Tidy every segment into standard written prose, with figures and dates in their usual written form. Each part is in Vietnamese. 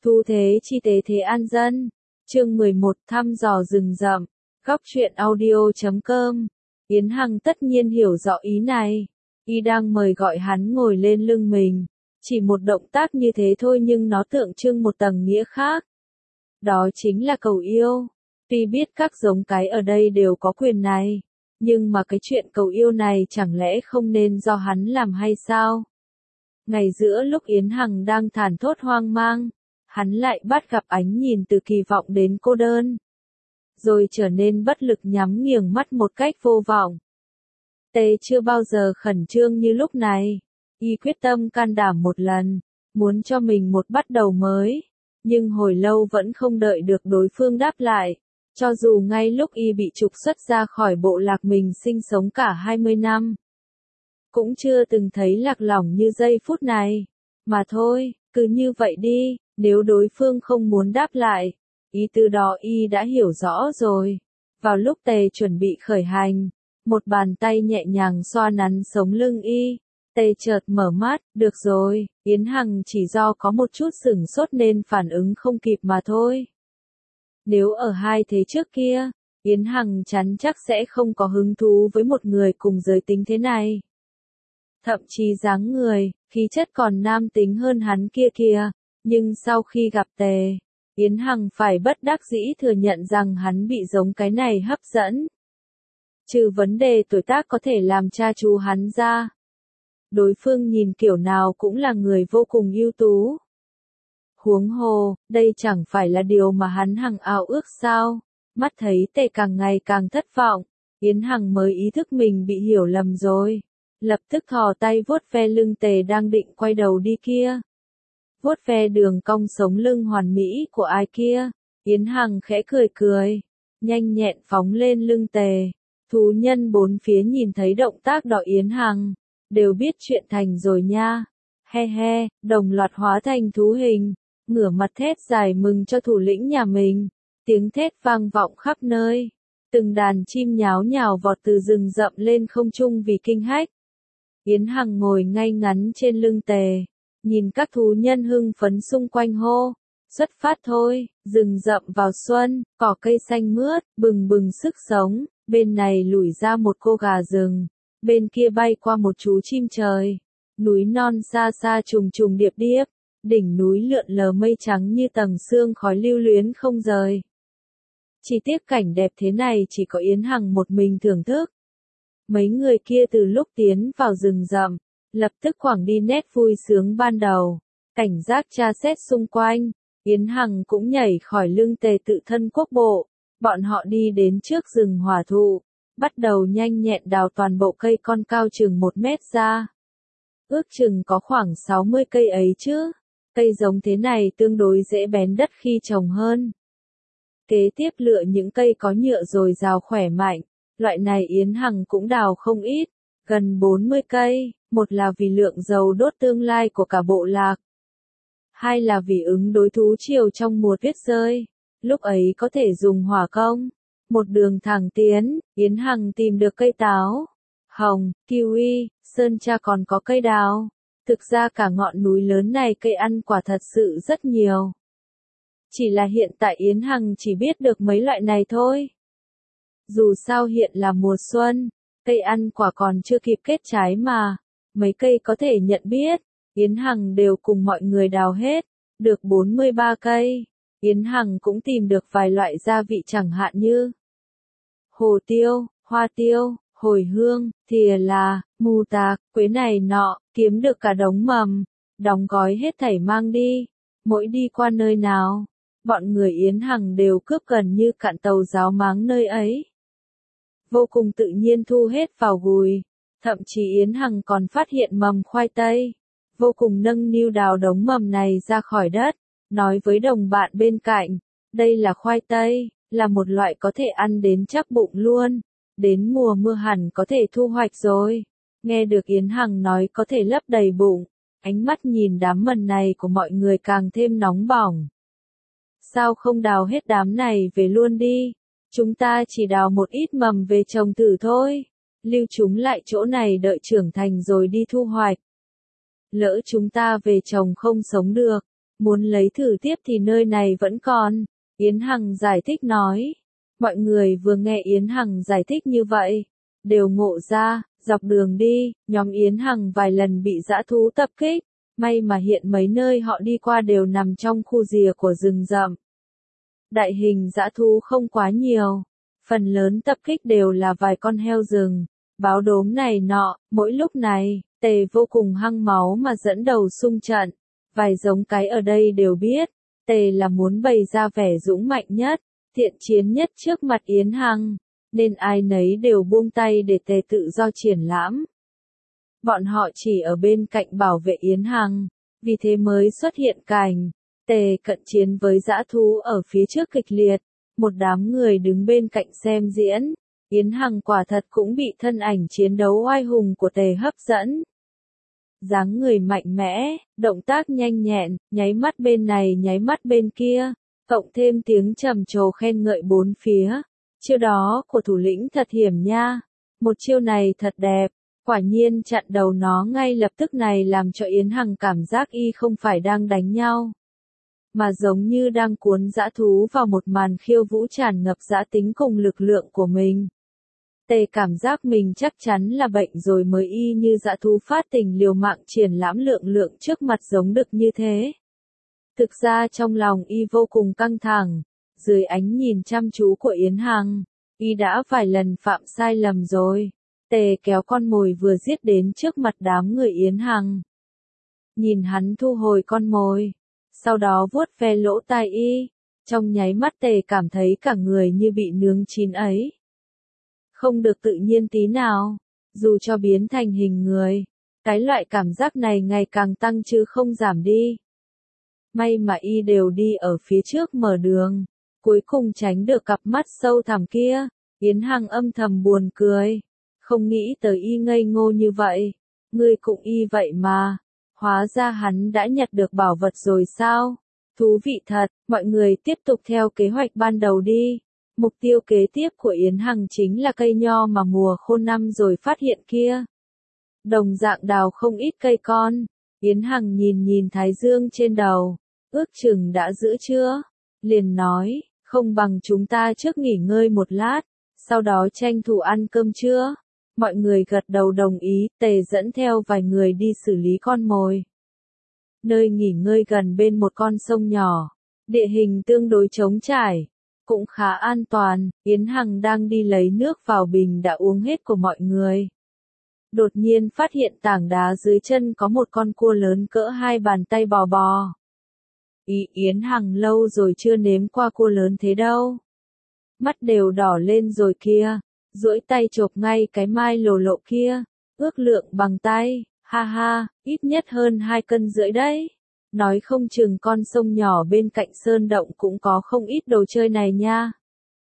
Thu thế chi tế thế an dân. Chương 11 thăm dò rừng rậm. Góc truyện audio.com. Yến Hằng tất nhiên hiểu rõ ý này. Y đang mời gọi hắn ngồi lên lưng mình. Chỉ một động tác như thế thôi nhưng nó tượng trưng một tầng nghĩa khác. Đó chính là cầu yêu. Tuy biết các giống cái ở đây đều có quyền này. Nhưng mà cái chuyện cầu yêu này chẳng lẽ không nên do hắn làm hay sao? Ngày giữa lúc Yến Hằng đang thản thốt hoang mang, hắn lại bắt gặp ánh nhìn từ kỳ vọng đến cô đơn. Rồi trở nên bất lực nhắm nghiền mắt một cách vô vọng. Tê chưa bao giờ khẩn trương như lúc này. Y quyết tâm can đảm một lần, muốn cho mình một bắt đầu mới. Nhưng hồi lâu vẫn không đợi được đối phương đáp lại. Cho dù ngay lúc Y bị trục xuất ra khỏi bộ lạc mình sinh sống cả 20 năm. Cũng chưa từng thấy lạc lõng như giây phút này. Mà thôi, cứ như vậy đi, nếu đối phương không muốn đáp lại. Ý từ đó Y đã hiểu rõ rồi. Vào lúc Tề chuẩn bị khởi hành, một bàn tay nhẹ nhàng xoa nắn sống lưng Y. Tề chợt mở mắt, được rồi, Yến Hằng chỉ do có một chút sửng sốt nên phản ứng không kịp mà thôi. Nếu ở hai thế trước kia, Yến Hằng chắn chắc sẽ không có hứng thú với một người cùng giới tính thế này. Thậm chí dáng người, khí chất còn nam tính hơn hắn kia kìa, nhưng sau khi gặp Tề, Yến Hằng phải bất đắc dĩ thừa nhận rằng hắn bị giống cái này hấp dẫn. Trừ vấn đề tuổi tác có thể làm cha chú hắn ra. Đối phương nhìn kiểu nào cũng là người vô cùng ưu tú. Huống hồ, đây chẳng phải là điều mà hắn hằng ao ước sao? Mắt thấy Tề càng ngày càng thất vọng, Yến Hằng mới ý thức mình bị hiểu lầm rồi. Lập tức thò tay vuốt ve lưng Tề đang định quay đầu đi kia. Vuốt ve đường cong sống lưng hoàn mỹ của ai kia, Yến Hằng khẽ cười cười, nhanh nhẹn phóng lên lưng Tề. Thú nhân bốn phía nhìn thấy động tác đọ Yến Hằng, đều biết chuyện thành rồi nha. He he, đồng loạt hóa thành thú hình, ngửa mặt thét dài mừng cho thủ lĩnh nhà mình. Tiếng thét vang vọng khắp nơi. Từng đàn chim nháo nhào vọt từ rừng rậm lên không trung vì kinh hách. Yến Hằng ngồi ngay ngắn trên lưng Tề, nhìn các thú nhân hưng phấn xung quanh hô. Xuất phát thôi, rừng rậm vào xuân, cỏ cây xanh mướt, bừng bừng sức sống. Bên này lủi ra một cô gà rừng, bên kia bay qua một chú chim trời. Núi non xa xa trùng trùng điệp điệp, đỉnh núi lượn lờ mây trắng như tầng sương khói lưu luyến không rời. Chỉ tiếc cảnh đẹp thế này chỉ có Yến Hằng một mình thưởng thức. Mấy người kia từ lúc tiến vào rừng rậm, lập tức quẳng đi nét vui sướng ban đầu. Cảnh giác tra xét xung quanh, Yến Hằng cũng nhảy khỏi lưng Tề tự thân quốc bộ. Bọn họ đi đến trước rừng hỏa thụ, bắt đầu nhanh nhẹn đào toàn bộ cây con cao chừng 1 mét ra. Ước chừng có khoảng 60 cây ấy chứ. Cây giống thế này tương đối dễ bén đất khi trồng hơn. Kế tiếp lựa những cây có nhựa dồi dào khỏe mạnh. Loại này Yến Hằng cũng đào không ít, gần 40 cây, một là vì lượng dầu đốt tương lai của cả bộ lạc. Hai là vì ứng đối thú triều trong mùa tuyết rơi, lúc ấy có thể dùng hỏa công. Một đường thẳng tiến, Yến Hằng tìm được cây táo, hồng, kiwi, sơn tra còn có cây đào. Thực ra cả ngọn núi lớn này cây ăn quả thật sự rất nhiều. Chỉ là hiện tại Yến Hằng chỉ biết được mấy loại này thôi. Dù sao hiện là mùa xuân, cây ăn quả còn chưa kịp kết trái mà. Mấy cây có thể nhận biết, Yến Hằng đều cùng mọi người đào hết, được 43 cây. Yến Hằng cũng tìm được vài loại gia vị chẳng hạn như hồ tiêu, hoa tiêu, hồi hương, thìa là, mù tạc, quế này nọ, kiếm được cả đống mầm, đóng gói hết thảy mang đi. Mỗi đi qua nơi nào, bọn người Yến Hằng đều cướp gần như cạn tàu ráo máng nơi ấy. Vô cùng tự nhiên thu hết vào gùi, thậm chí Yến Hằng còn phát hiện mầm khoai tây. Vô cùng nâng niu đào đống mầm này ra khỏi đất, nói với đồng bạn bên cạnh, đây là khoai tây, là một loại có thể ăn đến chắc bụng luôn. Đến mùa mưa hẳn có thể thu hoạch rồi. Nghe được Yến Hằng nói có thể lấp đầy bụng, ánh mắt nhìn đám mầm này của mọi người càng thêm nóng bỏng. Sao không đào hết đám này về luôn đi? Chúng ta chỉ đào một ít mầm về trồng thử thôi. Lưu chúng lại chỗ này đợi trưởng thành rồi đi thu hoạch. Lỡ chúng ta về trồng không sống được, muốn lấy thử tiếp thì nơi này vẫn còn. Yến Hằng giải thích nói. Mọi người vừa nghe Yến Hằng giải thích như vậy, đều ngộ ra, dọc đường đi, nhóm Yến Hằng vài lần bị dã thú tập kích, may mà hiện mấy nơi họ đi qua đều nằm trong khu rìa của rừng rậm. Đại hình dã thú không quá nhiều, phần lớn tập kích đều là vài con heo rừng, báo đốm này nọ. Mỗi lúc này, Tề vô cùng hăng máu mà dẫn đầu xung trận, vài giống cái ở đây đều biết, Tề là muốn bày ra vẻ dũng mạnh nhất, thiện chiến nhất trước mặt Yến Hằng, nên ai nấy đều buông tay để Tề tự do triển lãm. Bọn họ chỉ ở bên cạnh bảo vệ Yến Hằng, vì thế mới xuất hiện cảnh Tề cận chiến với dã thú ở phía trước kịch liệt, một đám người đứng bên cạnh xem diễn. Yến Hằng quả thật cũng bị thân ảnh chiến đấu oai hùng của Tề hấp dẫn. Dáng người mạnh mẽ, động tác nhanh nhẹn, nháy mắt bên này nháy mắt bên kia, cộng thêm tiếng trầm trồ khen ngợi bốn phía. Chiêu đó của thủ lĩnh thật hiểm nha, một chiêu này thật đẹp, quả nhiên chặn đầu nó ngay lập tức này làm cho Yến Hằng cảm giác y không phải đang đánh nhau, mà giống như đang cuốn dã thú vào một màn khiêu vũ tràn ngập dã tính cùng lực lượng của mình. Tề cảm giác mình chắc chắn là bệnh rồi mới y như dã thú phát tình liều mạng triển lãm lượng lượng trước mặt giống đực như thế. Thực ra trong lòng y vô cùng căng thẳng, dưới ánh nhìn chăm chú của Yến Hằng, y đã vài lần phạm sai lầm rồi. Tề kéo con mồi vừa giết đến trước mặt đám người Yến Hằng. Nhìn hắn thu hồi con mồi, sau đó vuốt ve lỗ tai y, trong nháy mắt Tề cảm thấy cả người như bị nướng chín ấy. Không được tự nhiên tí nào, dù cho biến thành hình người, cái loại cảm giác này ngày càng tăng chứ không giảm đi. May mà y đều đi ở phía trước mở đường, cuối cùng tránh được cặp mắt sâu thẳm kia. Yến Hằng âm thầm buồn cười, không nghĩ tới y ngây ngô như vậy, ngươi cũng y vậy mà, hóa ra hắn đã nhặt được bảo vật rồi sao? Thú vị thật, mọi người tiếp tục theo kế hoạch ban đầu đi. Mục tiêu kế tiếp của Yến Hằng chính là cây nho mà mùa khô năm rồi phát hiện kia. Đồng dạng đào không ít cây con, Yến Hằng nhìn nhìn thái dương trên đầu, ước chừng đã giữ chưa? Liền nói, không bằng chúng ta trước nghỉ ngơi một lát, sau đó tranh thủ ăn cơm trưa. Mọi người gật đầu đồng ý, Tề dẫn theo vài người đi xử lý con mồi. Nơi nghỉ ngơi gần bên một con sông nhỏ, địa hình tương đối trống trải, cũng khá an toàn. Yến Hằng đang đi lấy nước vào bình đã uống hết của mọi người. Đột nhiên phát hiện tảng đá dưới chân có một con cua lớn cỡ hai bàn tay bò bò. Yến Hằng lâu rồi chưa nếm qua cua lớn thế đâu. Mắt đều đỏ lên rồi kia, duỗi tay chộp ngay cái mai lồ lộ kia, ước lượng bằng tay, ha ha, ít nhất hơn 2 cân rưỡi đấy. Nói không chừng con sông nhỏ bên cạnh sơn động cũng có không ít đồ chơi này nha.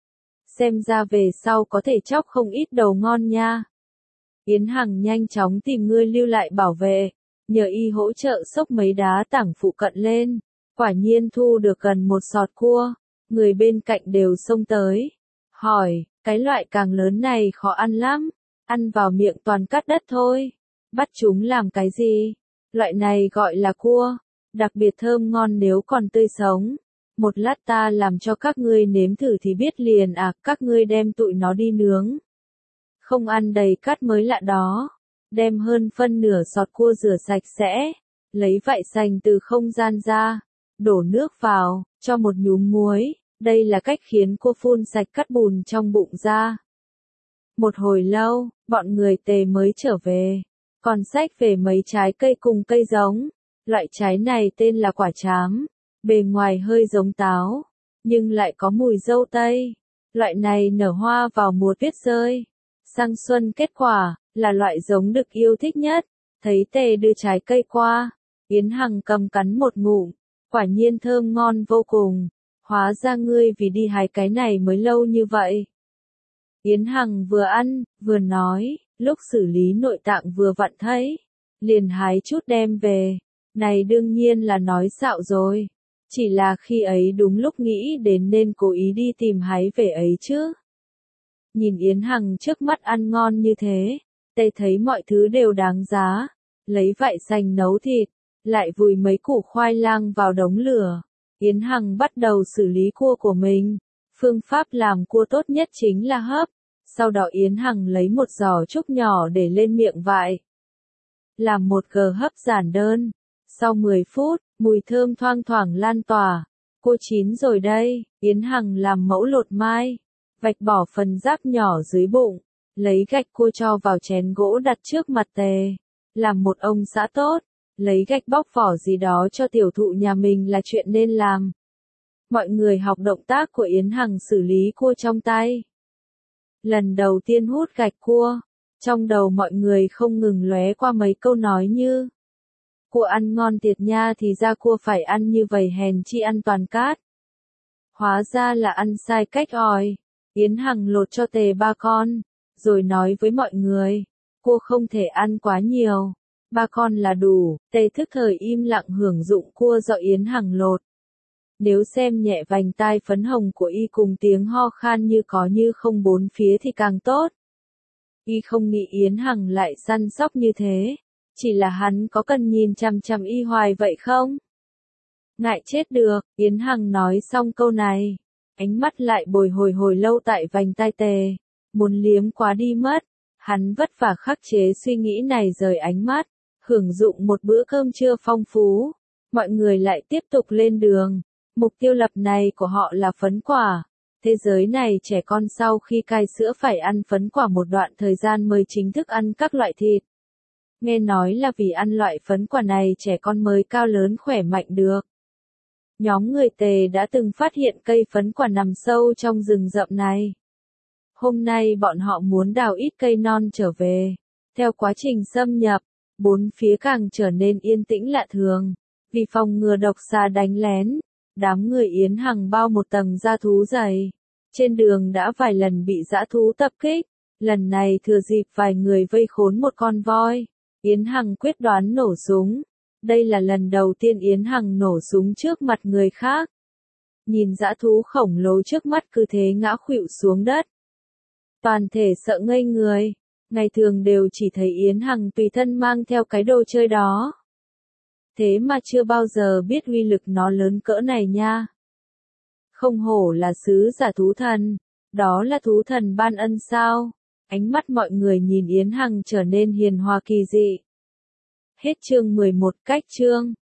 Xem ra về sau có thể chóc không ít đầu ngon nha. Yến Hằng nhanh chóng tìm người lưu lại bảo vệ, nhờ y hỗ trợ xốc mấy đá tảng phụ cận lên, quả nhiên thu được gần một sọt cua, người bên cạnh đều xông tới, hỏi, cái loại càng lớn này khó ăn lắm, ăn vào miệng toàn cắt đất thôi, bắt chúng làm cái gì? Loại này gọi là cua, đặc biệt thơm ngon nếu còn tươi sống. Một lát ta làm cho các ngươi nếm thử thì biết liền à, các ngươi đem tụi nó đi nướng. Không ăn đầy cát mới lạ đó. Đem hơn phân nửa sọt cua rửa sạch sẽ, lấy vại sành từ không gian ra, đổ nước vào, cho một nhúm muối, đây là cách khiến cua phun sạch cát bùn trong bụng ra. Một hồi lâu, bọn người Tề mới trở về, còn xách về mấy trái cây cùng cây giống. Loại trái này tên là quả trám, bề ngoài hơi giống táo, nhưng lại có mùi dâu tây. Loại này nở hoa vào mùa tuyết rơi, sang xuân kết quả, là loại giống đực yêu thích nhất. Thấy Tề đưa trái cây qua, Yến Hằng cầm cắn một ngụm, quả nhiên thơm ngon vô cùng. Hóa ra ngươi vì đi hái cái này mới lâu như vậy. Yến Hằng vừa ăn, vừa nói, lúc xử lý nội tạng vừa vặn thấy, liền hái chút đem về. Này đương nhiên là nói xạo rồi, chỉ là khi ấy đúng lúc nghĩ đến nên cố ý đi tìm hái về ấy chứ. Nhìn Yến Hằng trước mắt ăn ngon như thế, Tề thấy mọi thứ đều đáng giá, lấy vại sành nấu thịt, lại vùi mấy củ khoai lang vào đống lửa. Yến Hằng bắt đầu xử lý cua của mình. Phương pháp làm cua tốt nhất chính là hấp. Sau đó Yến Hằng lấy một giò trúc nhỏ để lên miệng vại. Làm một gờ hấp giản đơn. Sau 10 phút, mùi thơm thoang thoảng lan tỏa. Cua chín rồi đây, Yến Hằng làm mẫu lột mai. Vạch bỏ phần giáp nhỏ dưới bụng. Lấy gạch cua cho vào chén gỗ đặt trước mặt Tề. Làm một ông xã tốt. Lấy gạch bóc vỏ gì đó cho tiểu thụ nhà mình là chuyện nên làm. Mọi người học động tác của Yến Hằng xử lý cua trong tay. Lần đầu tiên hút gạch cua, trong đầu mọi người không ngừng lóe qua mấy câu nói như: cua ăn ngon thiệt nha, thì ra cua phải ăn như vậy, hèn chi ăn toàn cát. Hóa ra là ăn sai cách rồi. Yến Hằng lột cho Tề 3 con, rồi nói với mọi người, cua không thể ăn quá nhiều. 3 con là đủ. Tề thức thời im lặng hưởng dụng cua do Yến Hằng lột. Nếu xem nhẹ vành tai phấn hồng của y cùng tiếng ho khan như có như không bốn phía thì càng tốt. Y không nghĩ Yến Hằng lại săn sóc như thế. Chỉ là hắn có cần nhìn chằm chằm y hoài vậy không? Ngại chết được, Yến Hằng nói xong câu này. Ánh mắt lại bồi hồi lâu tại vành tai Tề. Muốn liếm quá đi mất. Hắn vất vả khắc chế suy nghĩ này rời ánh mắt. Hưởng dụng một bữa cơm trưa phong phú. Mọi người lại tiếp tục lên đường. Mục tiêu lập này của họ là phấn quả. Thế giới này trẻ con sau khi cai sữa phải ăn phấn quả một đoạn thời gian mới chính thức ăn các loại thịt. Nghe nói là vì ăn loại phấn quả này trẻ con mới cao lớn khỏe mạnh được. Nhóm người Tề đã từng phát hiện cây phấn quả nằm sâu trong rừng rậm này. Hôm nay bọn họ muốn đào ít cây non trở về. Theo quá trình xâm nhập, bốn phía càng trở nên yên tĩnh lạ thường. Vì phòng ngừa độc xà đánh lén, đám người Yến Hằng bao một tầng da thú dày. Trên đường đã vài lần bị dã thú tập kích. Lần này thừa dịp vài người vây khốn một con voi. Yến Hằng quyết đoán nổ súng. Đây là lần đầu tiên Yến Hằng nổ súng trước mặt người khác. Nhìn dã thú khổng lồ trước mắt cứ thế ngã khuỵu xuống đất. Toàn thể sợ ngây người. Ngày thường đều chỉ thấy Yến Hằng tùy thân mang theo cái đồ chơi đó. Thế mà chưa bao giờ biết uy lực nó lớn cỡ này nha. Không hổ là sứ giả thú thần. Đó là thú thần ban ân sao? Ánh mắt mọi người nhìn Yến Hằng trở nên hiền hòa kỳ dị. Hết chương 11 cách chương.